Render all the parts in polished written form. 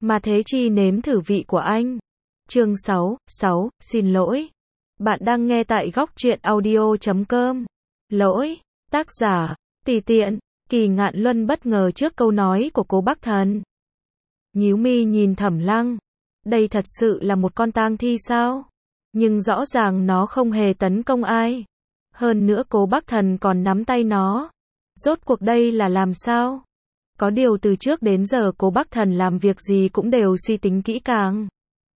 Mà thế chi nếm thử vị của anh. Chương 6, xin lỗi. Bạn đang nghe tại góc truyện audio.com. Lỗi, tác giả, tùy tiện. Kỳ Ngạn Luân bất ngờ trước câu nói của Cố Bắc Thần. Nhíu mi nhìn Thẩm Lăng. Đây thật sự là một con tang thi sao? Nhưng rõ ràng nó không hề tấn công ai. Hơn nữa Cố Bắc Thần còn nắm tay nó. Rốt cuộc đây là làm sao? Có điều từ trước đến giờ Cố Bắc Thần làm việc gì cũng đều suy tính kỹ càng.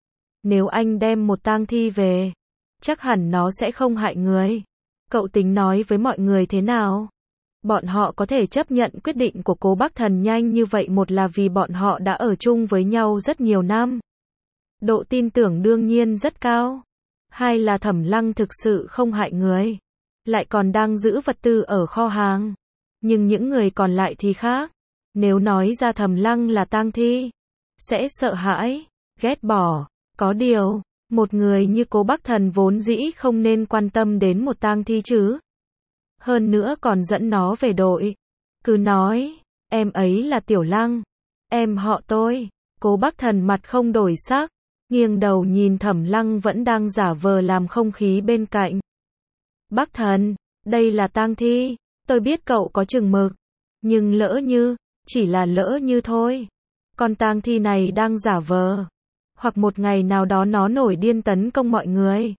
Nếu anh đem một tang thi về, chắc hẳn nó sẽ không hại người. Cậu tính nói với mọi người thế nào? Bọn họ có thể chấp nhận quyết định của Cố Bắc Thần nhanh như vậy, một là vì bọn họ đã ở chung với nhau rất nhiều năm. Độ tin tưởng đương nhiên rất cao. Hai là Thẩm Lăng thực sự không hại người, lại còn đang giữ vật tư ở kho hàng. Nhưng những người còn lại thì khác. Nếu nói ra Thẩm Lăng là tang thi, sẽ sợ hãi, ghét bỏ. Có điều, một người như Cố Bắc Thần vốn dĩ không nên quan tâm đến một tang thi chứ. Hơn nữa còn dẫn nó về đội. Cứ nói, em ấy là Tiểu Lăng, em họ tôi. Cố Bắc Thần mặt không đổi sắc, nghiêng đầu nhìn Thẩm Lăng vẫn đang giả vờ làm không khí bên cạnh. Bắc Thần, đây là tang thi, tôi biết cậu có chừng mực, nhưng lỡ như, chỉ là lỡ như thôi. Con tang thi này đang giả vờ, hoặc một ngày nào đó nó nổi điên tấn công mọi người.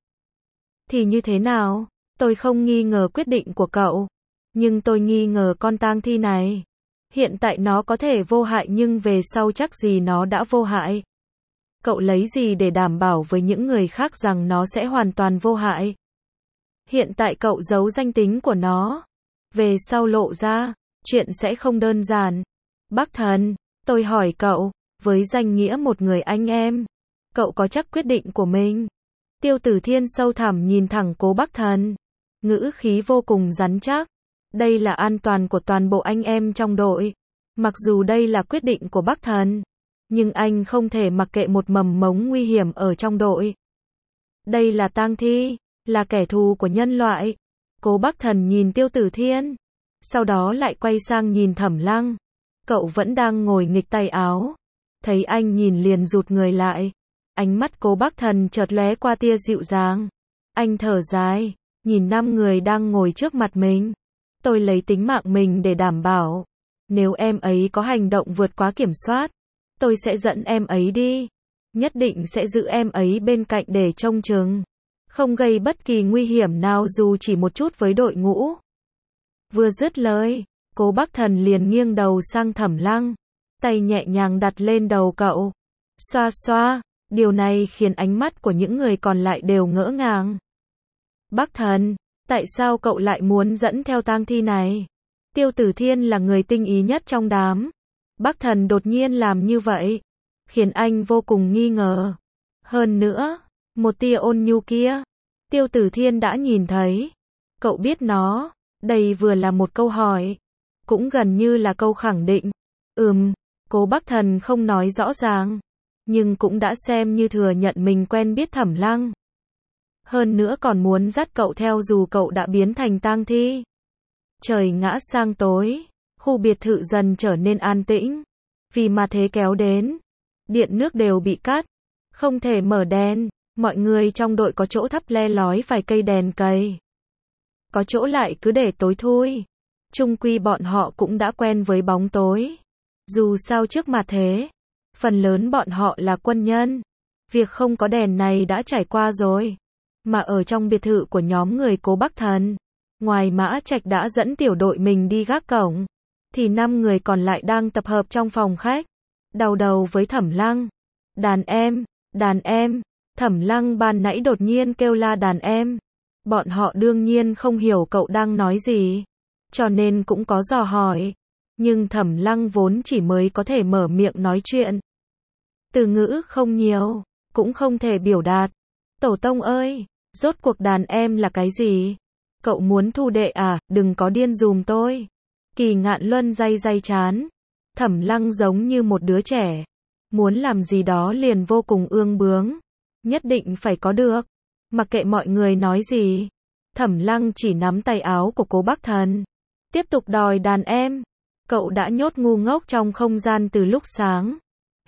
Thì như thế nào? Tôi không nghi ngờ quyết định của cậu, nhưng tôi nghi ngờ con tang thi này. Hiện tại nó có thể vô hại nhưng về sau chắc gì nó đã vô hại. Cậu lấy gì để đảm bảo với những người khác rằng nó sẽ hoàn toàn vô hại? Hiện tại cậu giấu danh tính của nó. Về sau lộ ra, chuyện sẽ không đơn giản. Bắc Thần, tôi hỏi cậu, với danh nghĩa một người anh em, cậu có chắc quyết định của mình? Tiêu Tử Thiên sâu thẳm nhìn thẳng Cố Bắc Thần, ngữ khí vô cùng rắn chắc. Đây là an toàn của toàn bộ anh em trong đội. Mặc dù đây là quyết định của Bắc Thần, nhưng anh không thể mặc kệ một mầm mống nguy hiểm ở trong đội. Đây là tang thi, là kẻ thù của nhân loại. Cố Bắc Thần nhìn Tiêu Tử Thiên, sau đó lại quay sang nhìn Thẩm Lăng. Cậu vẫn đang ngồi nghịch tay áo. Thấy anh nhìn liền rụt người lại. Ánh mắt Cố Bắc Thần chợt lóe qua tia dịu dàng. Anh thở dài, nhìn 5 người đang ngồi trước mặt mình. Tôi lấy tính mạng mình để đảm bảo. Nếu em ấy có hành động vượt quá kiểm soát, tôi sẽ dẫn em ấy đi. Nhất định sẽ giữ em ấy bên cạnh để trông chừng, không gây bất kỳ nguy hiểm nào dù chỉ một chút với đội ngũ. Vừa dứt lời, Cố Bắc Thần liền nghiêng đầu sang Thẩm Lăng, tay nhẹ nhàng đặt lên đầu cậu. Xoa xoa, điều này khiến ánh mắt của những người còn lại đều ngỡ ngàng. Bắc Thần, tại sao cậu lại muốn dẫn theo tang thi này? Tiêu Tử Thiên là người tinh ý nhất trong đám. Bắc Thần đột nhiên làm như vậy, khiến anh vô cùng nghi ngờ. Hơn nữa, một tia ôn nhu kia, Tiêu Tử Thiên đã nhìn thấy. Cậu biết nó, đây vừa là một câu hỏi, cũng gần như là câu khẳng định. Cố Bắc Thần không nói rõ ràng, nhưng cũng đã xem như thừa nhận mình quen biết Thẩm Lăng. Hơn nữa còn muốn dắt cậu theo dù cậu đã biến thành tang thi. Trời ngã sang tối, khu biệt thự dần trở nên an tĩnh. Vì mà thế kéo đến, điện nước đều bị cắt, không thể mở đèn. Mọi người trong đội có chỗ thắp le lói vài cây đèn cầy, có chỗ lại cứ để tối thui. Chung quy bọn họ cũng đã quen với bóng tối. Dù sao trước mà thế, phần lớn bọn họ là quân nhân. Việc không có đèn này đã trải qua rồi. Mà ở trong biệt thự của nhóm người Cố Bắc Thần, ngoài Mã Trạch đã dẫn tiểu đội mình đi gác cổng, thì 5 người còn lại đang tập hợp trong phòng khách. Đầu đầu với Thẩm Lăng. Đàn em. Thẩm Lăng ban nãy đột nhiên kêu la đàn em. Bọn họ đương nhiên không hiểu cậu đang nói gì, cho nên cũng có dò hỏi. Nhưng Thẩm Lăng vốn chỉ mới có thể mở miệng nói chuyện. Từ ngữ không nhiều, cũng không thể biểu đạt. Tổ tông ơi, rốt cuộc đàn em là cái gì? Cậu muốn thu đệ à? Đừng có điên dùm tôi. Kỳ Ngạn Luân day chán. Thẩm Lăng giống như một đứa trẻ, muốn làm gì đó liền vô cùng ương bướng, nhất định phải có được. Mặc kệ mọi người nói gì, Thẩm Lăng chỉ nắm tay áo của Cố Bắc Thần, tiếp tục đòi đàn em. Cậu đã nhốt ngu ngốc trong không gian từ lúc sáng.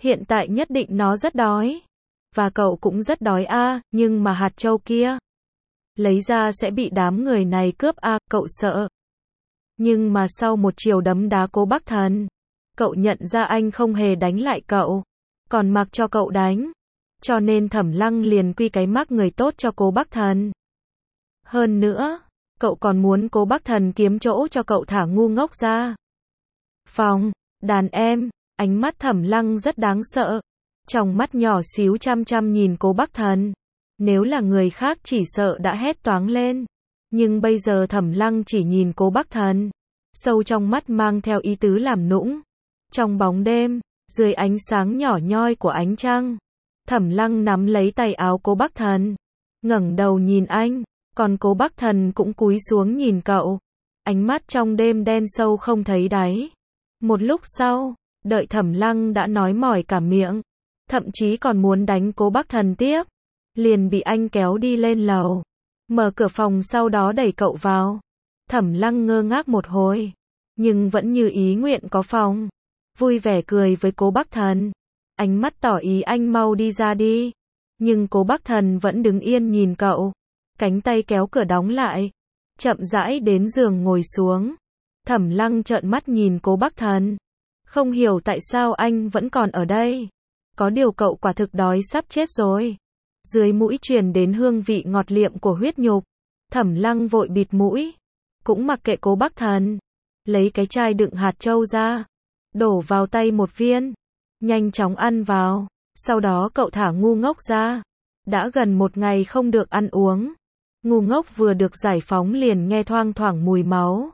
Hiện tại nhất định nó rất đói. Và cậu cũng rất đói nhưng mà hạt châu kia lấy ra sẽ bị đám người này cướp cậu sợ. Nhưng mà sau một chiều đấm đá Cố Bắc Thần, cậu nhận ra anh không hề đánh lại cậu, còn mặc cho cậu đánh. Cho nên Thẩm Lăng liền quy cái mác người tốt cho Cố Bắc Thần. Hơn nữa, cậu còn muốn Cố Bắc Thần kiếm chỗ cho cậu thả ngu ngốc ra. Phòng, đàn em, ánh mắt Thẩm Lăng rất đáng sợ. Trong mắt nhỏ xíu chăm chăm nhìn Cố Bắc Thần. Nếu là người khác chỉ sợ đã hét toáng lên. Nhưng bây giờ Thẩm Lăng chỉ nhìn Cố Bắc Thần. Sâu trong mắt mang theo ý tứ làm nũng. Trong bóng đêm, dưới ánh sáng nhỏ nhoi của ánh trăng, Thẩm Lăng nắm lấy tay áo Cố Bắc Thần, ngẩng đầu nhìn anh, còn Cố Bắc Thần cũng cúi xuống nhìn cậu. Ánh mắt trong đêm đen sâu không thấy đáy. Một lúc sau, đợi Thẩm Lăng đã nói mỏi cả miệng, thậm chí còn muốn đánh Cố Bắc Thần tiếp, liền bị anh kéo đi lên lầu, mở cửa phòng sau đó đẩy cậu vào. Thẩm Lăng ngơ ngác một hồi, nhưng vẫn như ý nguyện có phòng, vui vẻ cười với Cố Bắc Thần, ánh mắt tỏ ý anh mau đi ra đi. Nhưng Cố Bắc Thần vẫn đứng yên nhìn cậu, cánh tay kéo cửa đóng lại, chậm rãi đến giường ngồi xuống. Thẩm Lăng trợn mắt nhìn Cố Bắc Thần, không hiểu tại sao anh vẫn còn ở đây. Có điều cậu quả thực đói sắp chết rồi. Dưới mũi truyền đến hương vị ngọt liệm của huyết nhục. Thẩm Lăng vội bịt mũi, cũng mặc kệ Cố Bắc Thần, lấy cái chai đựng hạt châu ra, đổ vào tay một viên, nhanh chóng ăn vào. Sau đó cậu thả ngu ngốc ra. Đã gần một ngày không được ăn uống, ngu ngốc vừa được giải phóng liền nghe thoang thoảng mùi máu.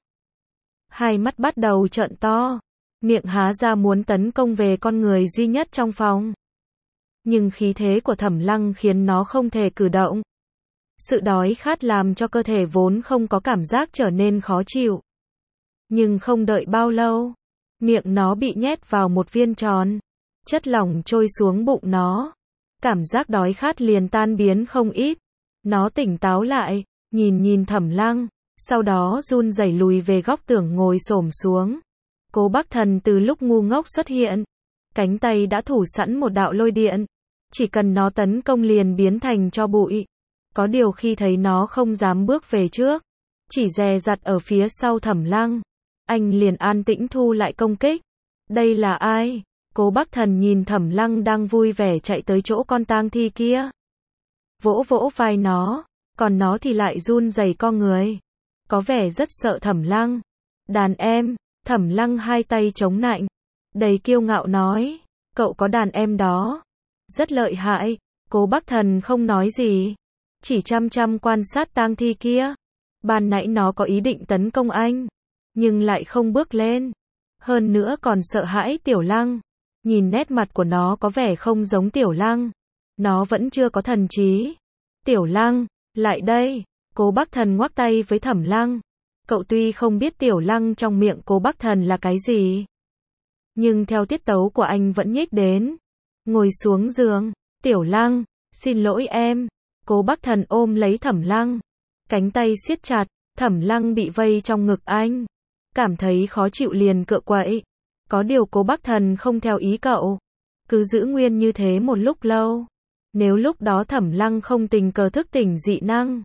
Hai mắt bắt đầu trợn to, miệng há ra muốn tấn công về con người duy nhất trong phòng. Nhưng khí thế của Thẩm Lăng khiến nó không thể cử động. Sự đói khát làm cho cơ thể vốn không có cảm giác trở nên khó chịu. Nhưng không đợi bao lâu, miệng nó bị nhét vào một viên tròn, chất lỏng trôi xuống bụng nó. Cảm giác đói khát liền tan biến không ít. Nó tỉnh táo lại, nhìn Thẩm Lăng, sau đó run rẩy lùi về góc tường ngồi xổm xuống. Cố Bắc Thần từ lúc ngu ngốc xuất hiện, cánh tay đã thủ sẵn một đạo lôi điện, chỉ cần nó tấn công liền biến thành tro bụi. Có điều khi thấy nó không dám bước về trước, chỉ dè dặt ở phía sau Thẩm Lăng, anh liền an tĩnh thu lại công kích. Đây là ai? Cố Bắc Thần nhìn Thẩm Lăng đang vui vẻ chạy tới chỗ con tang thi kia, vỗ vỗ vai nó, còn nó thì lại run rẩy co người, có vẻ rất sợ Thẩm Lăng. Đàn em. Thẩm Lăng hai tay chống nạnh, đầy kiêu ngạo nói, cậu có đàn em đó, rất lợi hại. Cố Bắc Thần không nói gì, chỉ chăm chăm quan sát tang thi kia. Ban nãy nó có ý định tấn công anh, nhưng lại không bước lên, hơn nữa còn sợ hãi Tiểu Lăng. Nhìn nét mặt của nó có vẻ không giống Tiểu Lăng, nó vẫn chưa có thần trí. Tiểu Lăng, lại đây. Cố Bắc Thần ngoắc tay với Thẩm Lăng. Cậu tuy không biết Tiểu Lăng trong miệng Cố Bắc Thần là cái gì, nhưng theo tiết tấu của anh vẫn nhích đến, ngồi xuống giường. Tiểu Lăng, xin lỗi em. Cố Bắc Thần ôm lấy Thẩm Lăng, cánh tay siết chặt. Thẩm Lăng bị vây trong ngực anh, cảm thấy khó chịu liền cựa quậy. Có điều Cố Bắc Thần không theo ý cậu, cứ giữ nguyên như thế một lúc lâu. Nếu lúc đó Thẩm Lăng không tình cờ thức tỉnh dị năng,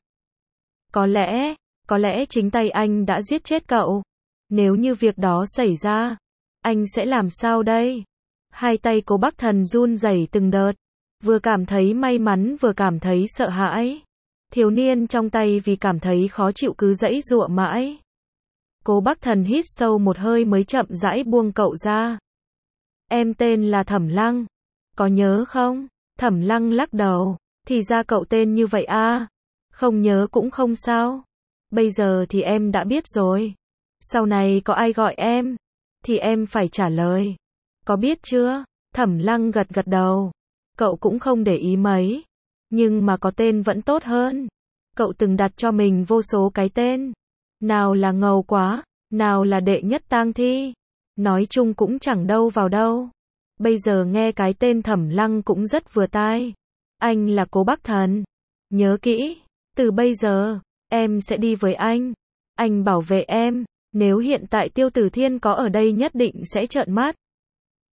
có lẽ chính tay anh đã giết chết cậu. Nếu như việc đó xảy ra, anh sẽ làm sao đây? Hai tay Cố Bắc Thần run rẩy từng đợt, vừa cảm thấy may mắn vừa cảm thấy sợ hãi. Thiếu niên trong tay vì cảm thấy khó chịu cứ giãy giụa mãi. Cố Bắc Thần hít sâu một hơi mới chậm rãi buông cậu ra. Em tên là Thẩm Lăng, có nhớ không? Thẩm Lăng lắc đầu, thì ra cậu tên như vậy à? Không nhớ cũng không sao. Bây giờ thì em đã biết rồi. Sau này có ai gọi em, thì em phải trả lời. Có biết chưa? Thẩm Lăng gật gật đầu. Cậu cũng không để ý mấy. Nhưng mà có tên vẫn tốt hơn. Cậu từng đặt cho mình vô số cái tên. Nào là ngầu quá, nào là đệ nhất tang thi. Nói chung cũng chẳng đâu vào đâu. Bây giờ nghe cái tên Thẩm Lăng cũng rất vừa tai. Anh là Cố Bắc Thần. Nhớ kỹ, từ bây giờ, em sẽ đi với anh. Anh bảo vệ em. Nếu hiện tại Tiêu Tử Thiên có ở đây nhất định sẽ trợn mắt.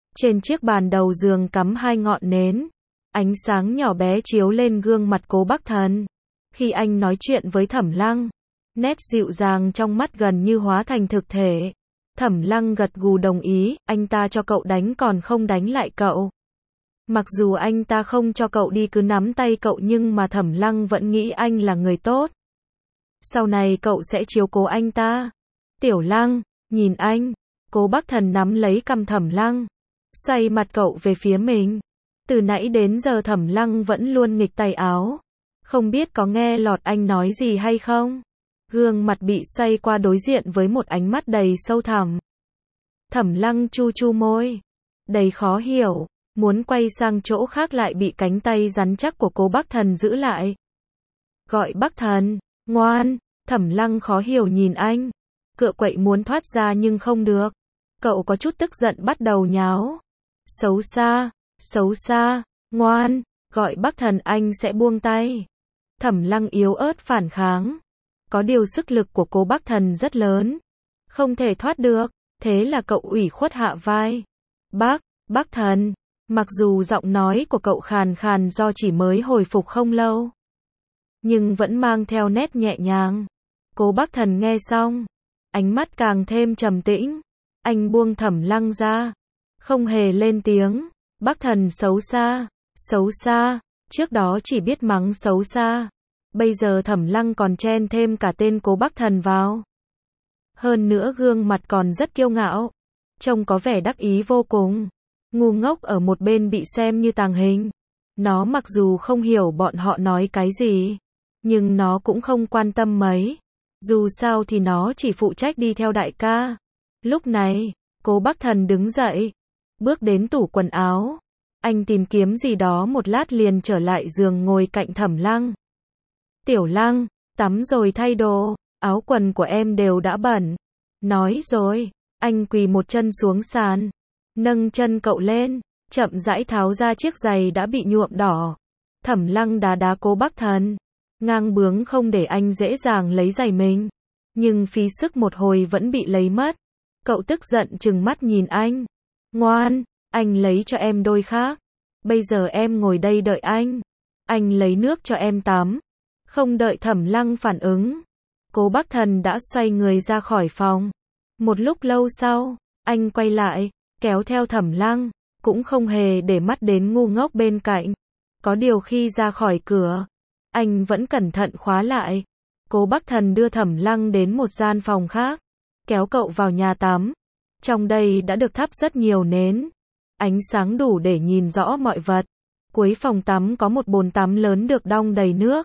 Trên chiếc bàn đầu giường cắm 2 ngọn nến. Ánh sáng nhỏ bé chiếu lên gương mặt Cố Bắc Thần. Khi anh nói chuyện với Thẩm Lăng, nét dịu dàng trong mắt gần như hóa thành thực thể. Thẩm Lăng gật gù đồng ý, anh ta cho cậu đánh còn không đánh lại cậu. Mặc dù anh ta không cho cậu đi cứ nắm tay cậu nhưng mà Thẩm Lăng vẫn nghĩ anh là người tốt. Sau này cậu sẽ chiếu cố anh ta. Tiểu Lăng, nhìn anh. Cố Bắc Thần nắm lấy cằm Thẩm Lăng, xoay mặt cậu về phía mình. Từ nãy đến giờ Thẩm Lăng vẫn luôn nghịch tay áo. Không biết có nghe lọt anh nói gì hay không? Gương mặt bị xoay qua đối diện với một ánh mắt đầy sâu thẳm. Thẩm Lăng chu chu môi, đầy khó hiểu, muốn quay sang chỗ khác lại bị cánh tay rắn chắc của Cố Bắc Thần giữ lại. Gọi Bắc Thần, ngoan. Thẩm Lăng khó hiểu nhìn anh, cựa quậy muốn thoát ra nhưng không được. Cậu có chút tức giận bắt đầu nháo. Xấu xa, ngoan, gọi Bắc Thần anh sẽ buông tay. Thẩm Lăng yếu ớt phản kháng. Có điều sức lực của Cố Bắc Thần rất lớn, không thể thoát được, thế là cậu ủy khuất hạ vai. Bắc Thần, mặc dù giọng nói của cậu khàn khàn do chỉ mới hồi phục không lâu, nhưng vẫn mang theo nét nhẹ nhàng. Cố Bắc Thần nghe xong, ánh mắt càng thêm trầm tĩnh. Anh buông Thẩm Lăng ra, không hề lên tiếng. Bắc Thần xấu xa, trước đó chỉ biết mắng xấu xa. Bây giờ Thẩm Lăng còn chen thêm cả tên Cố Bắc Thần vào. Hơn nữa gương mặt còn rất kiêu ngạo, trông có vẻ đắc ý vô cùng. Ngu ngốc ở một bên bị xem như tàng hình. Nó mặc dù không hiểu bọn họ nói cái gì, nhưng nó cũng không quan tâm mấy. Dù sao thì nó chỉ phụ trách đi theo đại ca. Lúc này, Cố Bắc Thần đứng dậy, bước đến tủ quần áo. Anh tìm kiếm gì đó một lát liền trở lại giường ngồi cạnh Thẩm Lăng. Tiểu Lăng, tắm rồi thay đồ, áo quần của em đều đã bẩn. Nói rồi, anh quỳ một chân xuống sàn, nâng chân cậu lên, chậm rãi tháo ra chiếc giày đã bị nhuộm đỏ. Thẩm Lăng đá đá Cố Bắc Thần, ngang bướng không để anh dễ dàng lấy giày mình. Nhưng phí sức một hồi vẫn bị lấy mất. Cậu tức giận trừng mắt nhìn anh. Ngoan, anh lấy cho em đôi khác. Bây giờ em ngồi đây đợi anh. Anh lấy nước cho em tắm. Không đợi Thẩm Lăng phản ứng, Cố Bắc Thần đã xoay người ra khỏi phòng. Một lúc lâu sau, anh quay lại, kéo theo Thẩm Lăng, cũng không hề để mắt đến ngu ngốc bên cạnh. Có điều khi ra khỏi cửa, anh vẫn cẩn thận khóa lại. Cố Bắc Thần đưa Thẩm Lăng đến một gian phòng khác, kéo cậu vào nhà tắm. Trong đây đã được thắp rất nhiều nến, ánh sáng đủ để nhìn rõ mọi vật. Cuối phòng tắm có một bồn tắm lớn được đong đầy nước.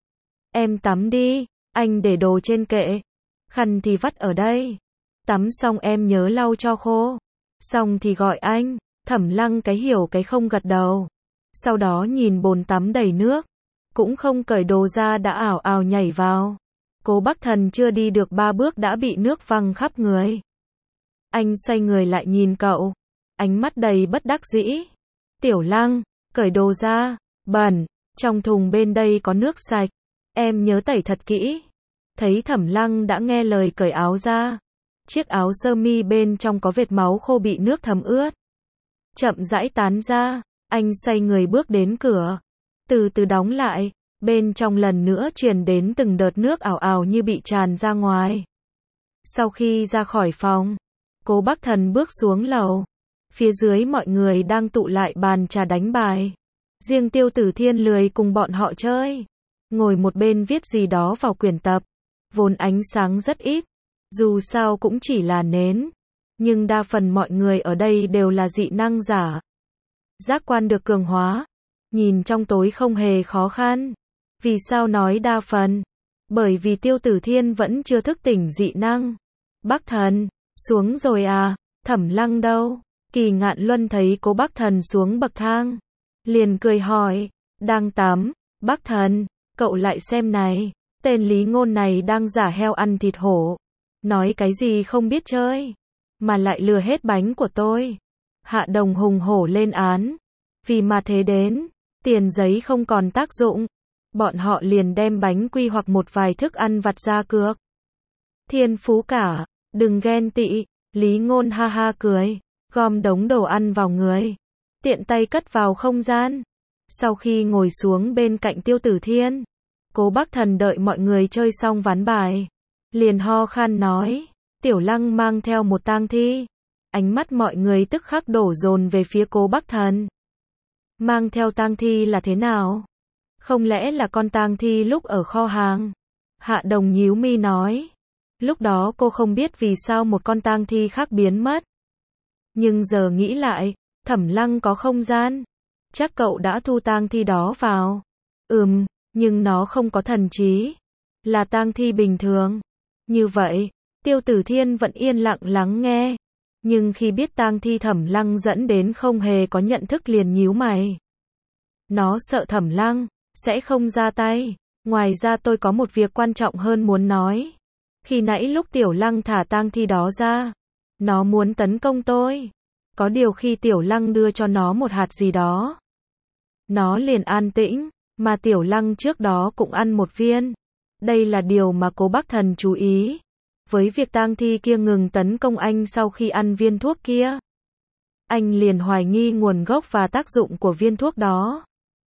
Em tắm đi, anh để đồ trên kệ. Khăn thì vắt ở đây. Tắm xong em nhớ lau cho khô. Xong thì gọi anh. Thẩm Lăng cái hiểu cái không gật đầu. Sau đó nhìn bồn tắm đầy nước, cũng không cởi đồ ra đã ảo ảo nhảy vào. Cố Bắc Thần chưa đi được 3 bước đã bị nước văng khắp người. Anh xoay người lại nhìn cậu, ánh mắt đầy bất đắc dĩ. Tiểu Lăng, cởi đồ ra, bẩn, trong thùng bên đây có nước sạch, em nhớ tẩy thật kỹ. Thấy Thẩm Lăng đã nghe lời cởi áo ra, chiếc áo sơ mi bên trong có vệt máu khô bị nước thấm ướt, chậm rãi tán ra. Anh xoay người bước đến cửa, từ từ đóng lại. Bên trong lần nữa truyền đến từng đợt nước ảo ảo như bị tràn ra ngoài. Sau khi ra khỏi phòng, Cố Bắc Thần bước xuống lầu. Phía dưới mọi người đang tụ lại bàn trà đánh bài. Riêng Tiêu Tử Thiên lười cùng bọn họ chơi, ngồi một bên viết gì đó vào quyển tập. Vốn ánh sáng rất ít, dù sao cũng chỉ là nến, nhưng đa phần mọi người ở đây đều là dị năng giả. Giác quan được cường hóa, nhìn trong tối không hề khó khăn. Vì sao nói đa phần? Bởi vì Tiêu Tử Thiên vẫn chưa thức tỉnh dị năng. Bắc Thần, xuống rồi à? Thẩm Lăng đâu? Kỳ Ngạn Luân thấy Cố Bắc Thần xuống bậc thang, liền cười hỏi, đang tắm. Bắc Thần, cậu lại xem này, tên Lý Ngôn này đang giả heo ăn thịt hổ. Nói cái gì không biết chơi, mà lại lừa hết bánh của tôi. Hạ Đồng hùng hổ lên án. Vì mà thế đến, tiền giấy không còn tác dụng. Bọn họ liền đem bánh quy hoặc một vài thức ăn vặt ra cược. Thiên phú cả, đừng ghen tị. Lý Ngôn ha ha cười, gom đống đồ ăn vào người, tiện tay cất vào không gian. Sau khi ngồi xuống bên cạnh Tiêu Tử Thiên, Cố Bác Thần đợi mọi người chơi xong ván bài, liền ho khan nói, Tiểu Lăng mang theo một tang thi. Ánh mắt mọi người tức khắc đổ dồn về phía Cố Bác Thần. Mang theo tang thi là thế nào? Không lẽ là con tang thi lúc ở kho hàng? Hạ Đồng nhíu mi nói. Lúc đó cô không biết vì sao một con tang thi khác biến mất. Nhưng giờ nghĩ lại, Thẩm Lăng có không gian. Chắc cậu đã thu tang thi đó vào. Nhưng nó không có thần trí. Là tang thi bình thường. Như vậy, Tiêu Tử Thiên vẫn yên lặng lắng nghe. Nhưng khi biết tang thi Thẩm Lăng dẫn đến không hề có nhận thức liền nhíu mày. Nó sợ Thẩm Lăng sẽ không ra tay. Ngoài ra tôi có một việc quan trọng hơn muốn nói. Khi nãy lúc Tiểu Lăng thả tang thi đó ra, nó muốn tấn công tôi. Có điều khi Tiểu Lăng đưa cho nó một hạt gì đó, nó liền an tĩnh, mà Tiểu Lăng trước đó cũng ăn một viên. Đây là điều mà Cố Bác Thần chú ý. Với việc tang thi kia ngừng tấn công anh sau khi ăn viên thuốc kia, anh liền hoài nghi nguồn gốc và tác dụng của viên thuốc đó.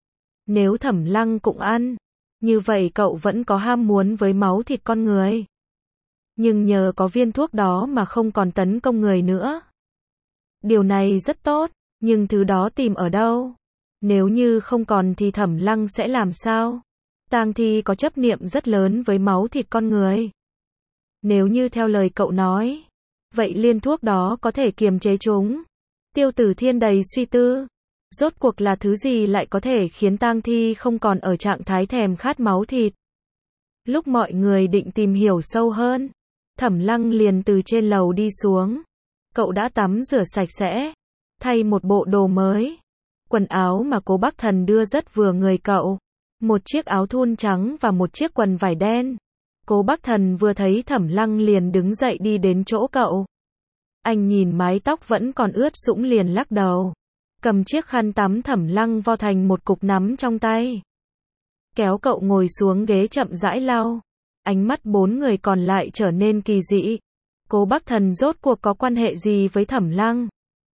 Nếu Thẩm Lăng cũng ăn, như vậy cậu vẫn có ham muốn với máu thịt con người. Nhưng nhờ có viên thuốc đó mà không còn tấn công người nữa. Điều này rất tốt, nhưng thứ đó tìm ở đâu? Nếu như không còn thì Thẩm Lăng sẽ làm sao? Tang thi có chấp niệm rất lớn với máu thịt con người. Nếu như theo lời cậu nói, vậy liên thuốc đó có thể kiềm chế chúng. Tiêu Tử Thiên đầy suy tư. Rốt cuộc là thứ gì lại có thể khiến tang thi không còn ở trạng thái thèm khát máu thịt? Lúc mọi người định tìm hiểu sâu hơn, Thẩm Lăng liền từ trên lầu đi xuống. Cậu đã tắm rửa sạch sẽ, thay một bộ đồ mới. Quần áo mà Cố Bác Thần đưa rất vừa người cậu. Một chiếc áo thun trắng và một chiếc quần vải đen. Cố Bác Thần vừa thấy Thẩm Lăng liền đứng dậy đi đến chỗ cậu. Anh nhìn mái tóc vẫn còn ướt sũng liền lắc đầu. Cầm chiếc khăn tắm Thẩm Lăng vo thành một cục nắm trong tay. Kéo cậu ngồi xuống ghế chậm rãi lau. Ánh mắt bốn người còn lại trở nên kỳ dị. Cố Bác Thần rốt cuộc có quan hệ gì với Thẩm Lăng?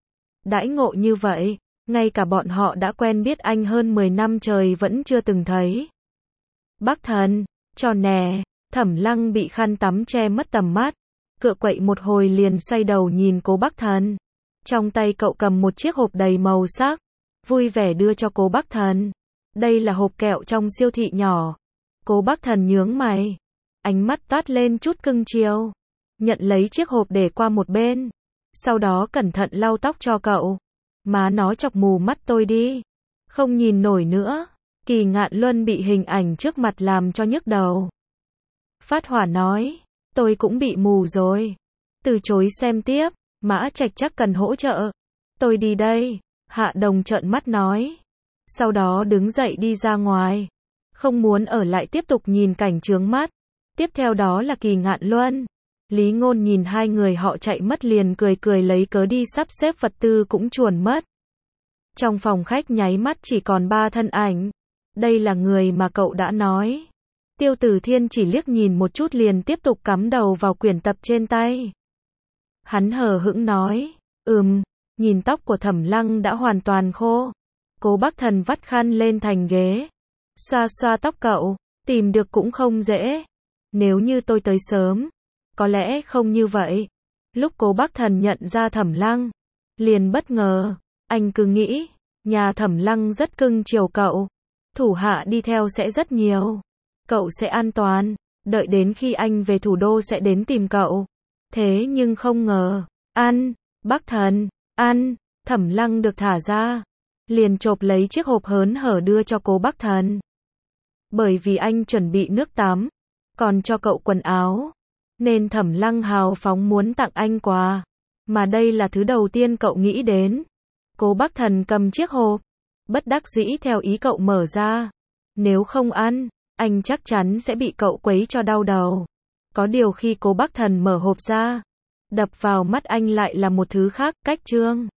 Đãi ngộ như vậy, ngay cả bọn họ đã quen biết anh hơn 10 năm trời vẫn chưa từng thấy. Bác Thần, cho nè. Thẩm Lăng bị khăn tắm che mất tầm mắt, cựa quậy một hồi liền xoay đầu nhìn Cố Bác Thần. Trong tay cậu cầm một chiếc hộp đầy màu sắc, vui vẻ đưa cho Cố Bác Thần. Đây là hộp kẹo trong siêu thị nhỏ. Cố Bác Thần nhướng mày, ánh mắt toát lên chút cưng chiều, nhận lấy chiếc hộp để qua một bên, sau đó cẩn thận lau tóc cho cậu. Má nó chọc mù mắt tôi đi, không nhìn nổi nữa. Kỳ Ngạn Luân bị hình ảnh trước mặt làm cho nhức đầu. Phát hỏa nói, tôi cũng bị mù rồi. Từ chối xem tiếp, Mã Trạch chắc cần hỗ trợ. Tôi đi đây. Hạ Đồng trợn mắt nói. Sau đó đứng dậy đi ra ngoài. Không muốn ở lại tiếp tục nhìn cảnh chướng mắt. Tiếp theo đó là Kỳ Ngạn Luân. Lý Ngôn nhìn hai người họ chạy mất liền cười cười lấy cớ đi sắp xếp vật tư cũng chuồn mất. Trong phòng khách nháy mắt chỉ còn 3 thân ảnh. Đây là người mà cậu đã nói. Tiêu Tử Thiên chỉ liếc nhìn một chút liền tiếp tục cắm đầu vào quyển tập trên tay. Hắn hờ hững nói, nhìn tóc của Thẩm Lăng đã hoàn toàn khô. Cố Bác Thần vắt khăn lên thành ghế, xoa xoa tóc cậu, tìm được cũng không dễ. Nếu như tôi tới sớm, có lẽ không như vậy. Lúc Cố Bác Thần nhận ra Thẩm Lăng, liền bất ngờ, anh cứ nghĩ, nhà Thẩm Lăng rất cưng chiều cậu, thủ hạ đi theo sẽ rất nhiều. Cậu sẽ an toàn, đợi đến khi anh về thủ đô sẽ đến tìm cậu. Thế nhưng không ngờ, Bác Thần, Thẩm Lăng được thả ra, liền chộp lấy chiếc hộp hớn hở đưa cho Cố Bác Thần. Bởi vì anh chuẩn bị nước tắm, còn cho cậu quần áo, nên Thẩm Lăng hào phóng muốn tặng anh quà. Mà đây là thứ đầu tiên cậu nghĩ đến. Cố Bác Thần cầm chiếc hộp, bất đắc dĩ theo ý cậu mở ra. Nếu không ăn, anh chắc chắn sẽ bị cậu quấy cho đau đầu. Có điều khi Cố Bác Thần mở hộp ra, đập vào mắt anh lại là một thứ khác, cách trương.